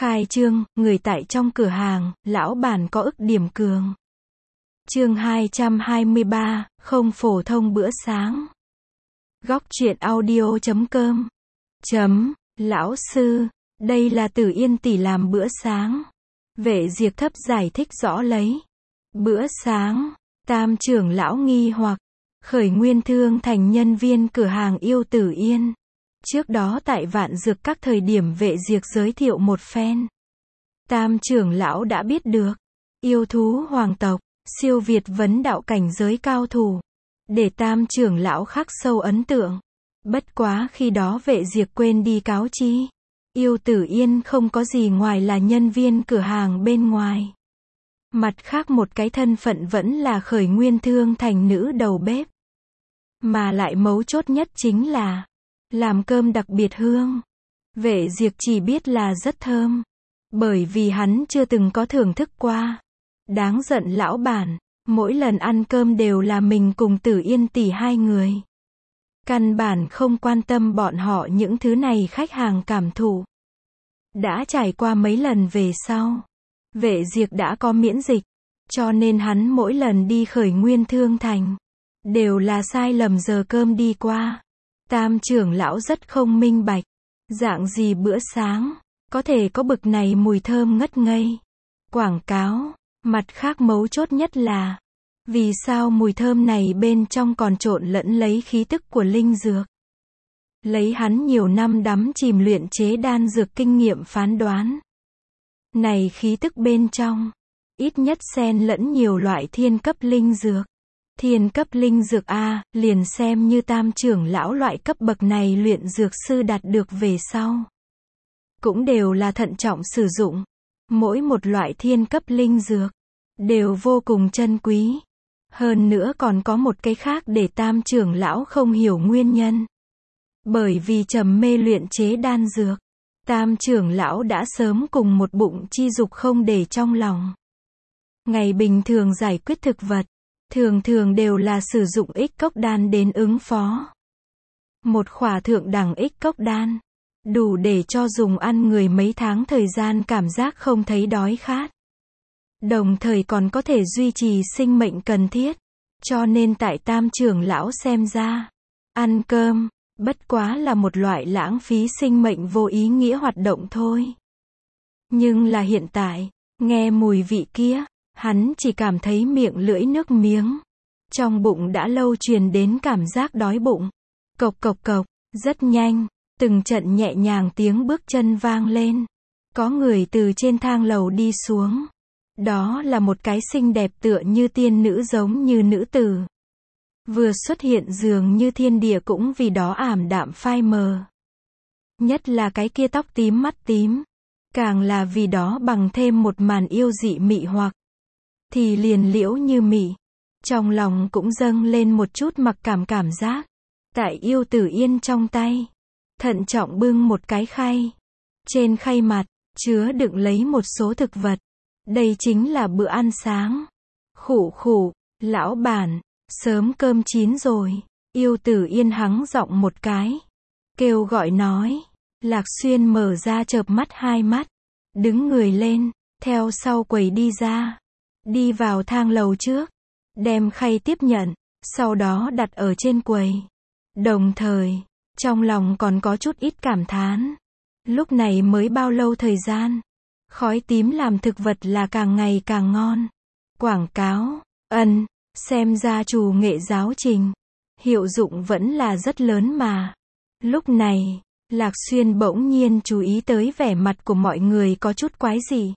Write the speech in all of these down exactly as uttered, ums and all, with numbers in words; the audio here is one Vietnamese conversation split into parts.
Khai trương, người tại trong cửa hàng, lão bản có ức điểm cường. Chương hai trăm hai mươi ba, không phổ thông bữa sáng. Góc truyện audio chấm com. Chấm, lão sư, đây là Tử Yên tỷ làm bữa sáng. Vệ Diệp Thấp giải thích rõ lấy. Bữa sáng, Tam trưởng lão nghi hoặc, Khởi Nguyên Thương thành nhân viên cửa hàng yêu Tử Yên. Trước đó tại Vạn Dược các thời điểm Vệ Diệp giới thiệu một phen. Tam trưởng lão đã biết được, yêu thú hoàng tộc, siêu việt vấn đạo cảnh giới cao thủ, để Tam trưởng lão khắc sâu ấn tượng. Bất quá khi đó Vệ Diệp quên đi cáo chi, yêu Tử Yên không có gì ngoài là nhân viên cửa hàng bên ngoài. Mặt khác một cái thân phận vẫn là Khởi Nguyên Thương thành nữ đầu bếp. Mà lại mấu chốt nhất chính là làm cơm đặc biệt hương. Vệ Diệp chỉ biết là rất thơm, bởi vì hắn chưa từng có thưởng thức qua. Đáng giận lão bản, mỗi lần ăn cơm đều là mình cùng Tử Yên tỷ hai người. Căn bản không quan tâm bọn họ những thứ này khách hàng cảm thụ. Đã trải qua mấy lần về sau, Vệ Diệp đã có miễn dịch, cho nên hắn mỗi lần đi Khởi Nguyên Thương thành, đều là sai lầm giờ cơm đi qua. Tam trưởng lão rất không minh bạch, dạng gì bữa sáng, có thể có bực này mùi thơm ngất ngây. Quảng cáo, mặt khác mấu chốt nhất là, vì sao mùi thơm này bên trong còn trộn lẫn lấy khí tức của linh dược. Lấy hắn nhiều năm đắm chìm luyện chế đan dược kinh nghiệm phán đoán. Này khí tức bên trong, ít nhất xen lẫn nhiều loại thiên cấp linh dược. Thiên cấp linh dược A, liền xem như tam trưởng lão loại cấp bậc này luyện dược sư đạt được về sau. Cũng đều là thận trọng sử dụng. Mỗi một loại thiên cấp linh dược, đều vô cùng chân quý. Hơn nữa còn có một cái khác để tam trưởng lão không hiểu nguyên nhân. Bởi vì trầm mê luyện chế đan dược, tam trưởng lão đã sớm cùng một bụng chi dục không để trong lòng. Ngày bình thường giải quyết thực vật, thường thường đều là sử dụng ích cốc đan đến ứng phó. Một khỏa thượng đẳng ích cốc đan, đủ để cho dùng ăn người mấy tháng thời gian cảm giác không thấy đói khát. Đồng thời còn có thể duy trì sinh mệnh cần thiết. Cho nên tại tam trưởng lão xem ra, ăn cơm, bất quá là một loại lãng phí sinh mệnh vô ý nghĩa hoạt động thôi. Nhưng là hiện tại, nghe mùi vị kia, hắn chỉ cảm thấy miệng lưỡi nước miếng. Trong bụng đã lâu truyền đến cảm giác đói bụng. Cộc cộc cộc, rất nhanh, từng trận nhẹ nhàng tiếng bước chân vang lên. Có người từ trên thang lầu đi xuống. Đó là một cái xinh đẹp tựa như tiên nữ giống như nữ tử. Vừa xuất hiện dường như thiên địa cũng vì đó ảm đạm phai mờ. Nhất là cái kia tóc tím mắt tím. Càng là vì đó bằng thêm một màn yêu dị mị hoặc. Thì liền liễu như mị. Trong lòng cũng dâng lên một chút mặc cảm cảm giác. Tại yêu Tử Yên trong tay, thận trọng bưng một cái khay. Trên khay mặt, chứa đựng lấy một số thực vật. Đây chính là bữa ăn sáng. Khụ khụ, lão bản, sớm cơm chín rồi. Yêu Tử Yên hắng giọng một cái. Kêu gọi nói. Lạc Xuyên mở ra chợp mắt hai mắt. Đứng người lên, theo sau quầy đi ra. Đi vào thang lầu trước. Đem khay tiếp nhận, sau đó đặt ở trên quầy. Đồng thời, trong lòng còn có chút ít cảm thán. Lúc này mới bao lâu thời gian. Khói tím làm thực vật là càng ngày càng ngon. Quảng cáo, ân, xem ra chủ nghệ giáo trình. Hiệu dụng vẫn là rất lớn mà. Lúc này, Lạc Xuyên bỗng nhiên chú ý tới vẻ mặt của mọi người có chút quái dị.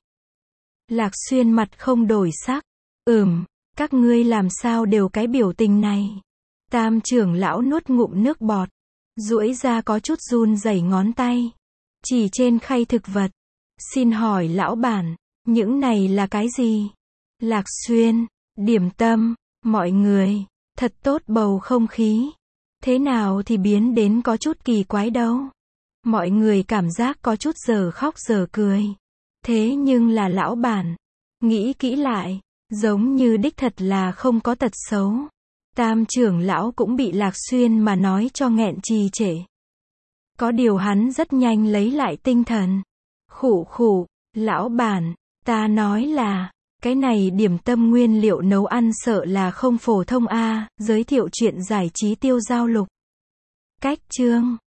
Lạc Xuyên mặt không đổi sắc. Ừm, các ngươi làm sao đều cái biểu tình này. Tam trưởng lão nuốt ngụm nước bọt. Duỗi ra có chút run rẩy ngón tay. Chỉ trên khay thực vật. Xin hỏi lão bản, những này là cái gì? Lạc Xuyên, điểm tâm, mọi người, thật tốt bầu không khí. Thế nào thì biến đến có chút kỳ quái đâu. Mọi người cảm giác có chút giờ khóc giờ cười. Thế nhưng là lão bản, nghĩ kỹ lại, giống như đích thật là không có tật xấu. Tam trưởng lão cũng bị Lạc Xuyên mà nói cho nghẹn trì trệ. Có điều hắn rất nhanh lấy lại tinh thần. Khụ khụ, Lão bản, ta nói là, cái này điểm tâm nguyên liệu nấu ăn sợ là không phổ thông a, giới thiệu chuyện giải trí Tiêu Giao Lục. Cách chương